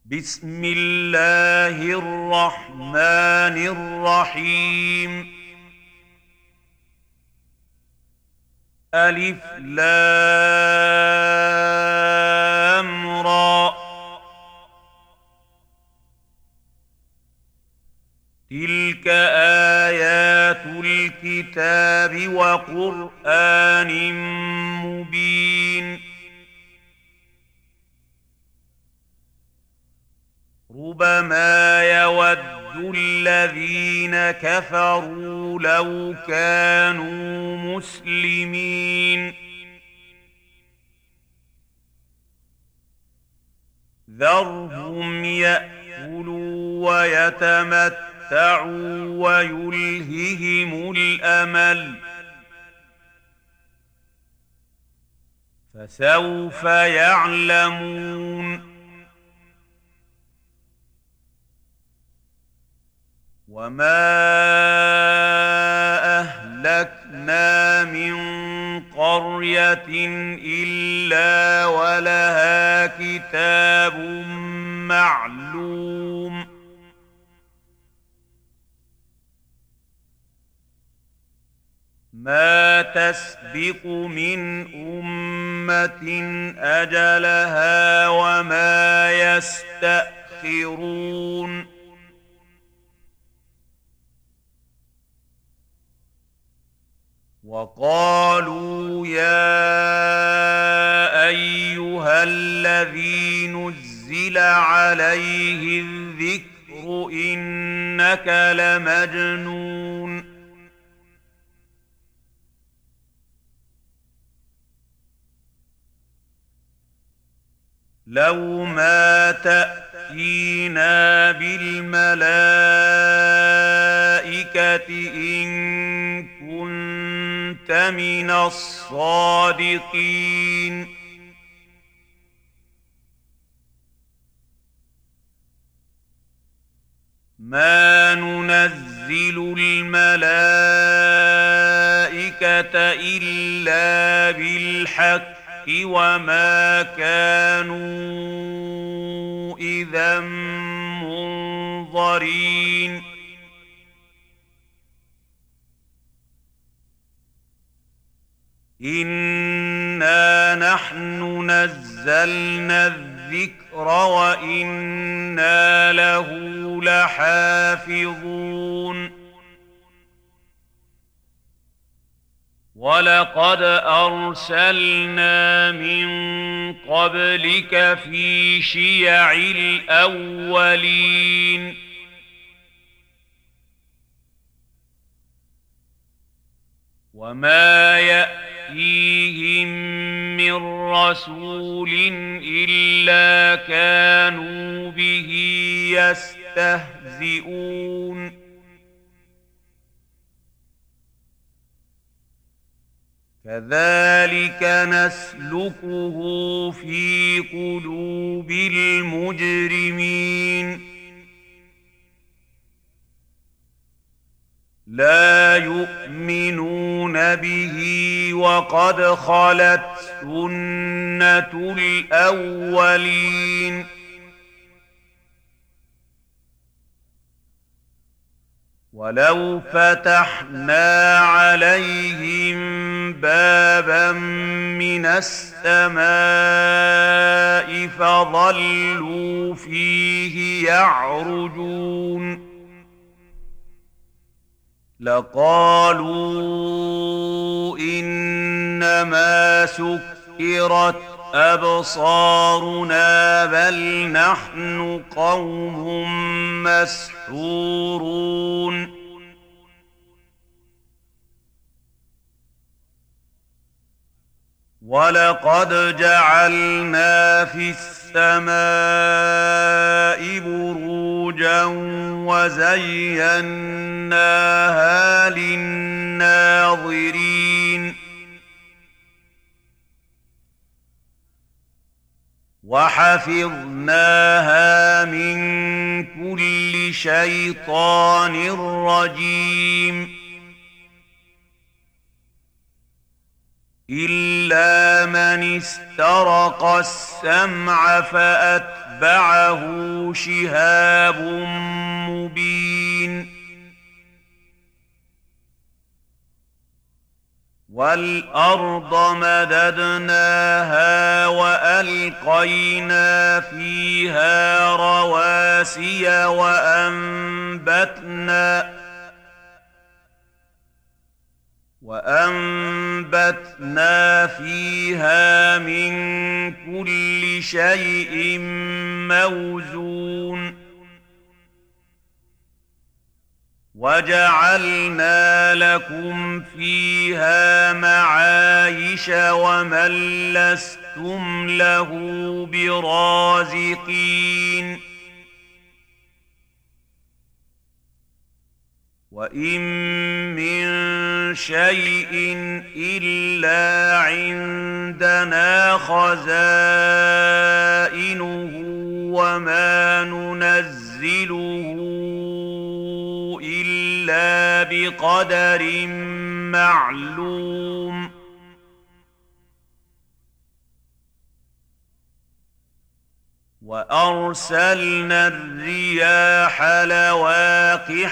بسم الله الرحمن الرحيم. ألف لام را. تلك آيات الكتاب وقرآن مبين. ربما يود الذين كفروا لو كانوا مسلمين. ذرهم يأكلوا ويتمتعوا ويلههم الأمل، فسوف يعلمون. وما أهلكنا من قرية إلا ولها كتاب معلوم. ما تسبق من أمة أجلها وما يستأخرون. وقالوا يا أيها الذي نزل عليه الذكر إنك لمجنون. لو ما تأتينا بالملائكة إن كنت من الصادقين. ما ننزل الملائكة إلا بالحق وما كانوا إذا منظرين. إنا نحن نزلنا الذكر وإنا له لحافظون. ولقد أرسلنا من قبلك في شيع الأولين. وما يأتيهم من رسول إلا كانوا به يستهزئون. كذلك نسلكه في قلوب المجرمين. لا يؤمنون به وقد خلت سنة الأولين. ولو فتحنا عليهم بابا من السماء فظلوا فيه يعرجون لقالوا إنما سكرت أبصارنا بل نحن قوم مسحورون. ولقد جعلنا في السماء بروجا وزيناها للناظرين. وحفظناها من كل شيطان رجيم إلا من استرق السمع فأتبعه فأتبعه شهاب مبين والأرض مددناها وألقينا فيها رواسي وأنبتنا فيها من كل شيء موزون وجعلنا لكم فيها معايش ومن لستم له برازقين وإن من شيء إلا عندنا خزائنه وما ننزله إلا بقدر معلوم وأرسلنا الرياح لواقح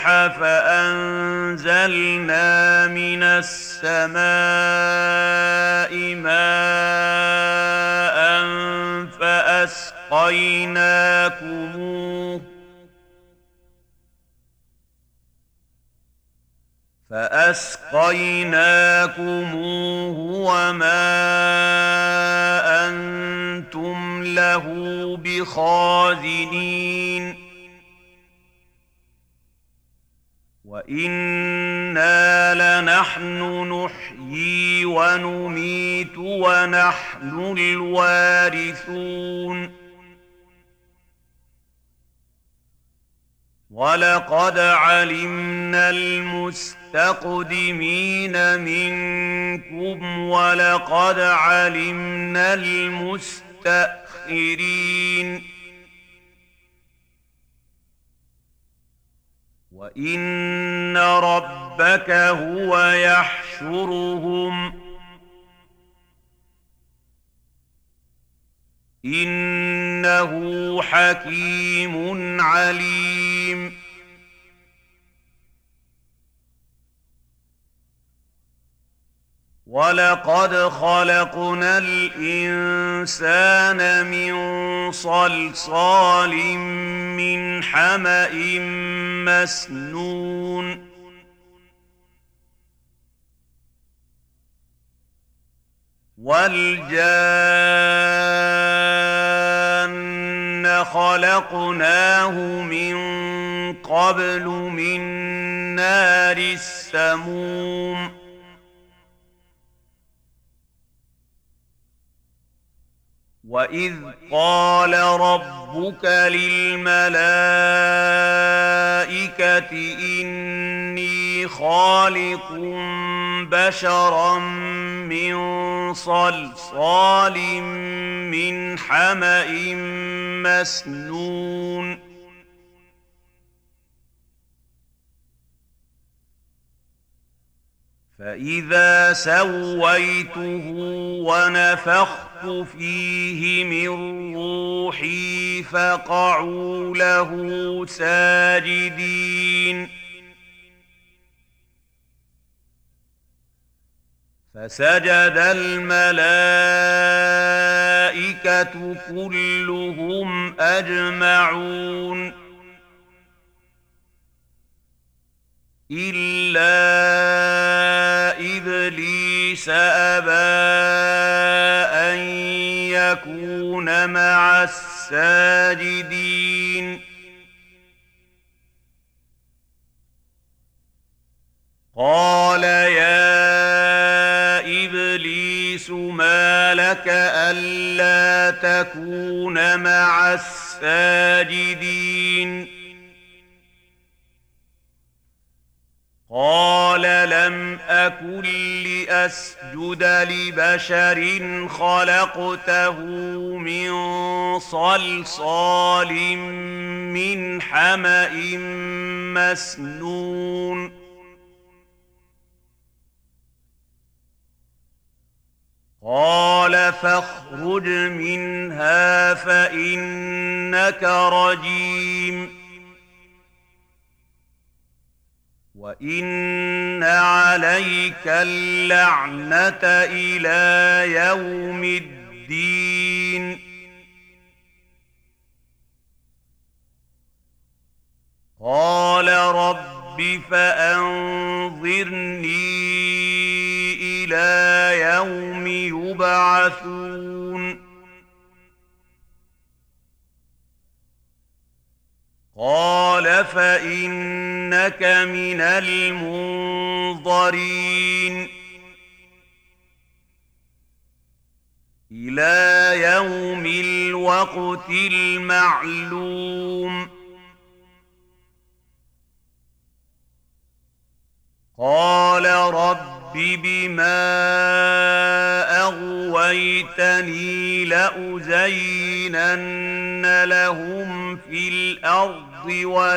فأنزلنا من السماء ماء فأسقيناكموه وما أنتم له بخازنين وإنا لنحن نحيي ونميت ونحن الوارثون ولقد علمنا المستقدمين منكم ولقد علمنا المستأخرين وإن ربك هو يحشرهم إنه حكيم عليم ولقد خلقنا الإنسان من صلصال من حمأ مسنون والجان خلقناه من قبل من نار السموم وإذ قال ربك للملائكة إني خالق بشرا من صلصال من حمأ مسنون فإذا سويته ونفخت فيه من روحي فقعوا له ساجدين فسجد الملائكة كلهم أجمعون إلا إبليس أبى أن يكون مع الساجدين قال يا إبليس ما لك ألا تكون مع الساجدين قال لم أكن لأسجد لبشر خلقته من صلصال من حمأ مسنون قال فاخرج منها فإنك رجيم وإن عليك اللعنة إلى يوم الدين قال رب فأنظرني إلى يوم يبعثون قال فإنك من المنظرين إلى يوم الوقت المعلوم قال رب بما أغويتني لأزينن لهم في الأرض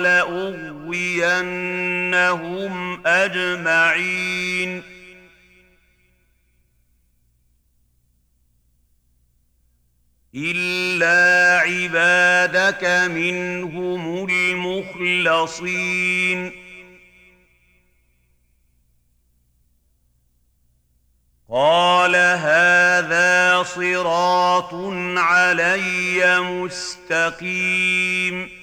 ولأغوينهم أجمعين إلا عبادك منهم المخلصين قال هذا صراط علي مستقيم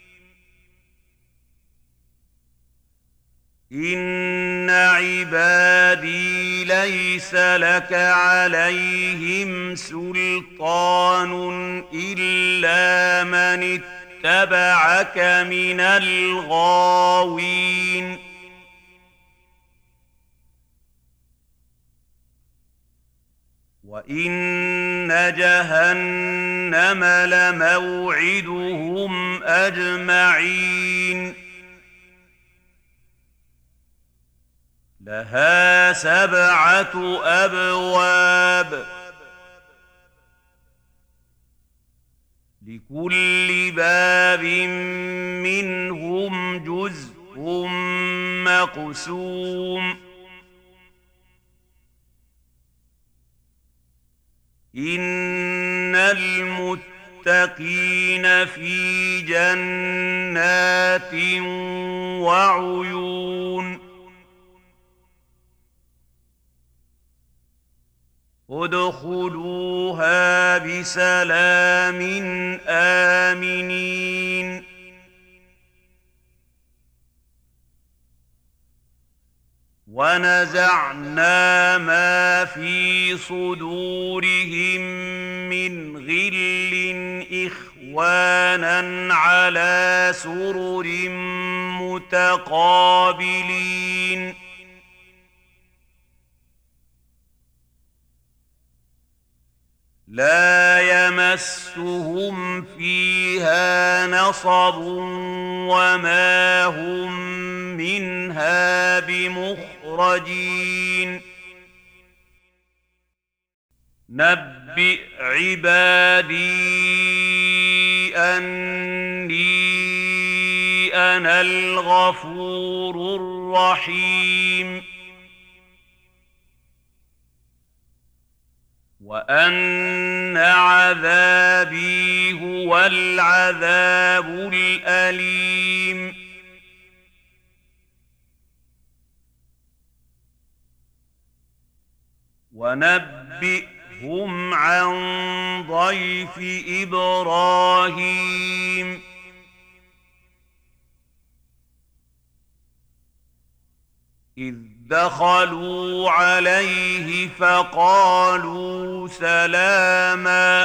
إن عبادي ليس لك عليهم سلطان إلا من اتبعك من الغاوين وإن جهنم لموعدهم أجمعين لها 7 أبواب لكل باب منهم جزء مقسوم إن المتقين في جنات وعيون ادخلوها بسلام آمنين ونزعنا ما في صدورهم من غل إخوانا على سرر متقابلين لا يمسهم فيها نصب وما هم منها بمخرجين نبئ عبادي أني أنا الغفور الرحيم وأن عذابي هو العذاب الأليم ونبئهم عن ضيف إبراهيم إذ دخلوا عليه فقالوا سلاما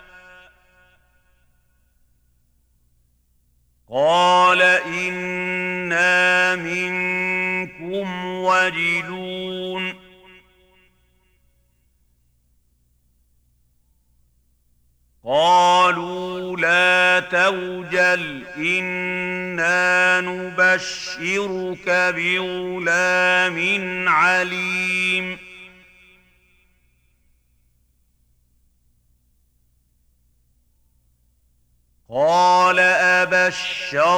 قال إنا منكم وجلون قالوا لا توجل إنا نبشرك بغلام عليم قال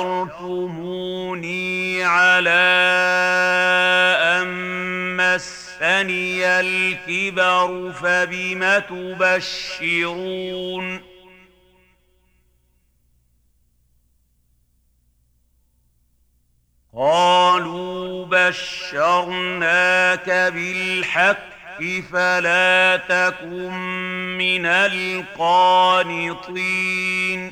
أبشرتموني على أن مسني الكبر فبم تبشرون قالوا بشرناك بالحق فلا تكن من القانطين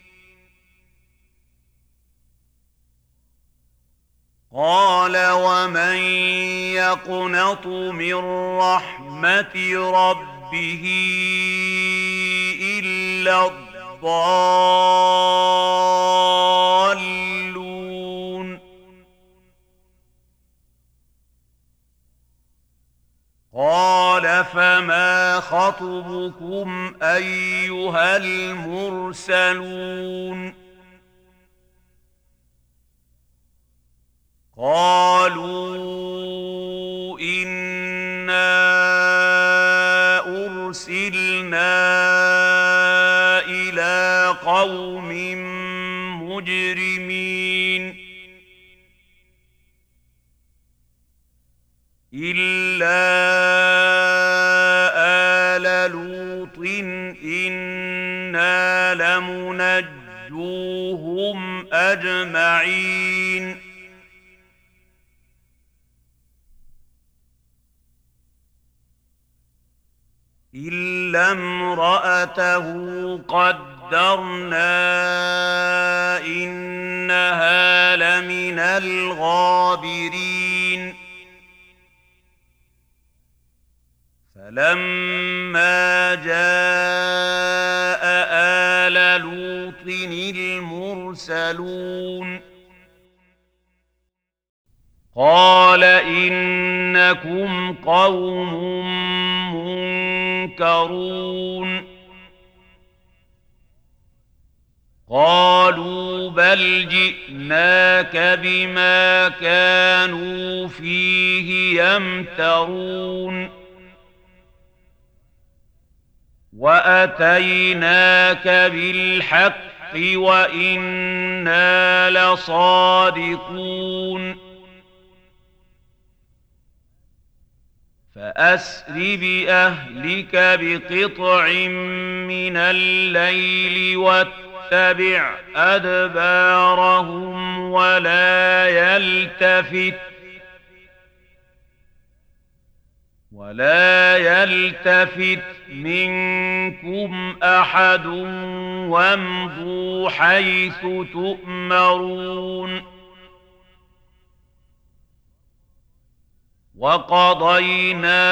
قال ومن يقنط من رحمة ربه إلا الضالون قال فما خطبكم أيها المرسلون قالوا إنا أرسلنا إلى قوم مجرمين إلا آل لوط إنا لمنجوهم أجمعين إلا امرأته قدرنا إنها لمن الغابرين فلما جاء آل لوط المرسلون قال إنكم قوم منكرون قالوا بل جئناك بما كانوا فيه يمترون وأتيناك بالحق وإنا لصادقون فأسر بأهلك بقطع من الليل واتبع أدبارهم ولا يلتفت منكم أحد وامضوا حيث تؤمرون وقضينا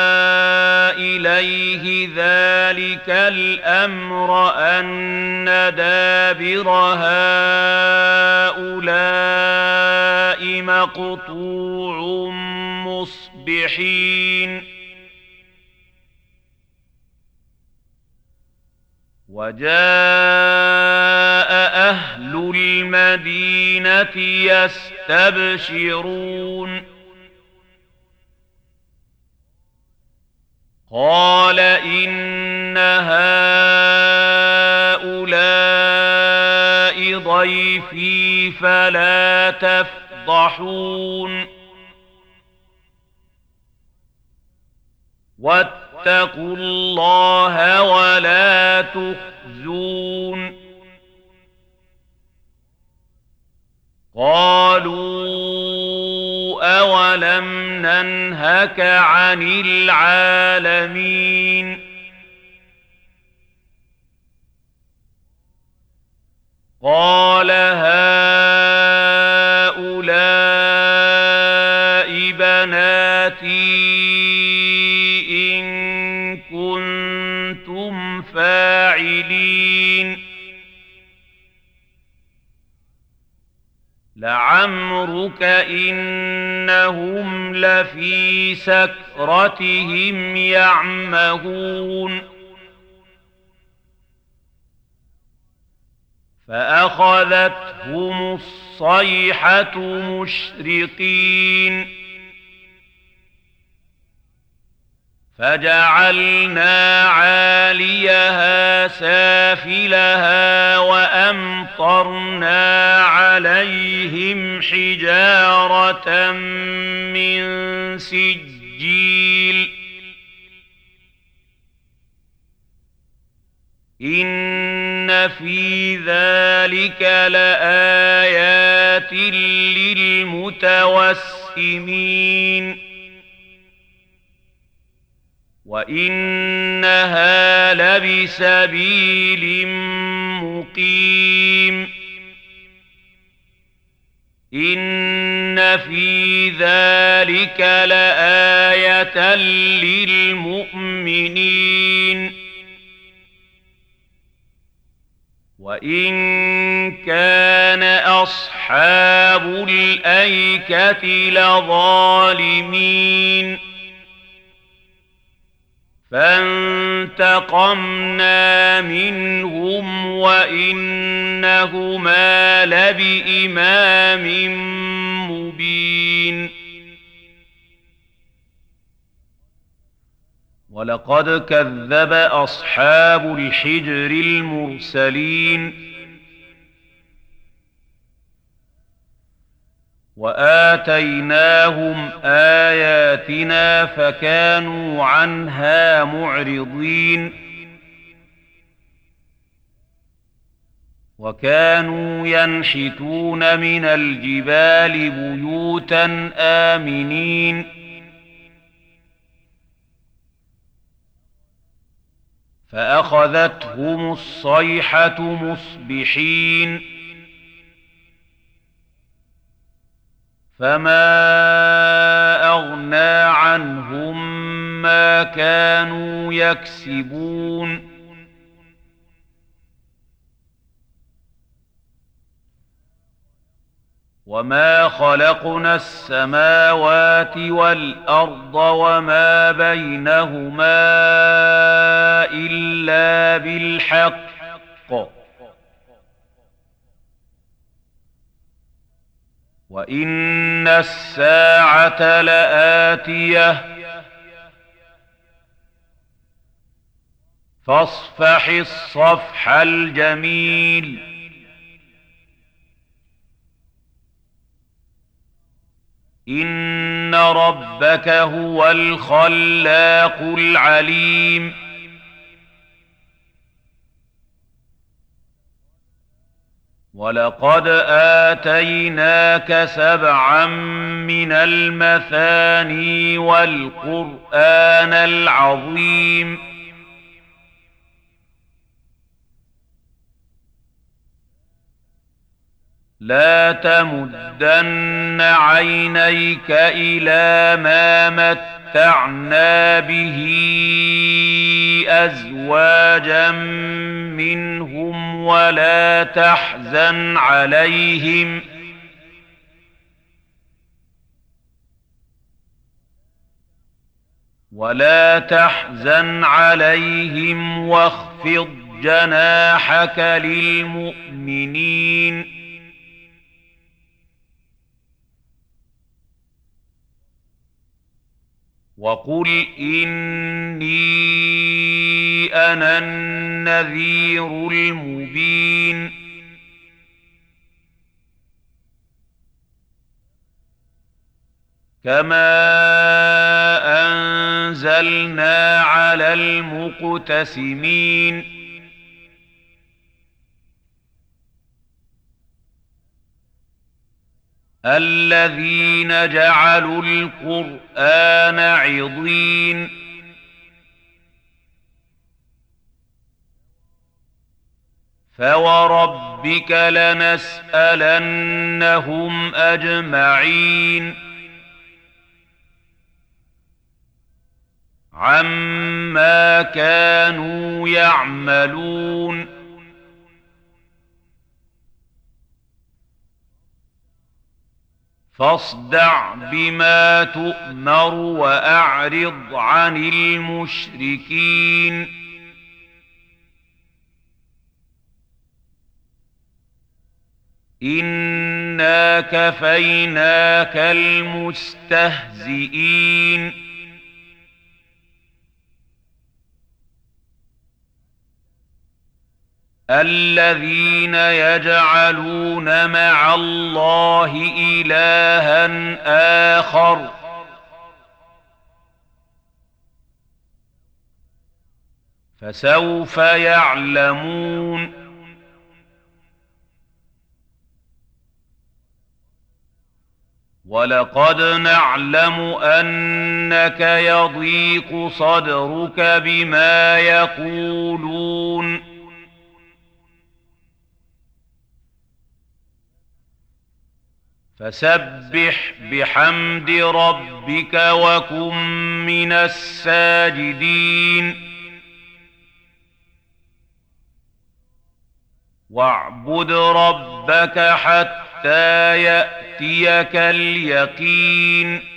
إليه ذلك الأمر أن دابر هؤلاء مقطوع مصبحين وجاء أهل المدينة يستبشرون قال إن هؤلاء ضيفي فلا تفضحون واتقوا الله ولا تخزون قالوا أولم ننهك عن العالمين قال هؤلاء بناتي إن كنتم فاعلين لعمرك إنهم لفي سكرتهم يعمهون فأخذتهم الصيحة مشرقين فجعلنا عاليها سافلها وأمطرنا عليهم حجارة من سجيل سجيل إن في ذلك لآيات للمتوسمين وإنها لبسبيل مقيم إن في ذلك لآية للمؤمنين وإن كان أصحاب الأيكة لظالمين فانتقمنا منهم وإنهما لبإمام مبين ولقد كذب أصحاب الحجر المرسلين وآتيناهم آياتنا فكانوا عنها معرضين وكانوا ينحتون من الجبال بيوتا آمنين فأخذتهم الصيحة مصبحين فما أغنى عنهم ما كانوا يكسبون وما خلقنا السماوات والأرض وما بينهما إلا بالحق وإن الساعة لآتية فاصفح الصفح الجميل إن ربك هو الخلاق العليم ولقد آتيناك 7 من المثاني والقرآن العظيم لا تمدن عينيك إلى ما متعنا به أزواجا منهم ولا تحزن عليهم واخفض جناحك للمؤمنين وقل إني أنا النذير المبين كما أنزلنا على المقتسمين الذين جعلوا القرآن عضين فوربك لنسألنهم أجمعين عما كانوا يعملون فاصدع بما تؤمر وأعرض عن المشركين إنا كفيناك المستهزئين الذين يجعلون مع الله إلها آخر فسوف يعلمون. ولقد نعلم أنك يضيق صدرك بما يقولون، فسبح بحمد ربك وكن من الساجدين. واعبد ربك حتى يأتيك اليقين.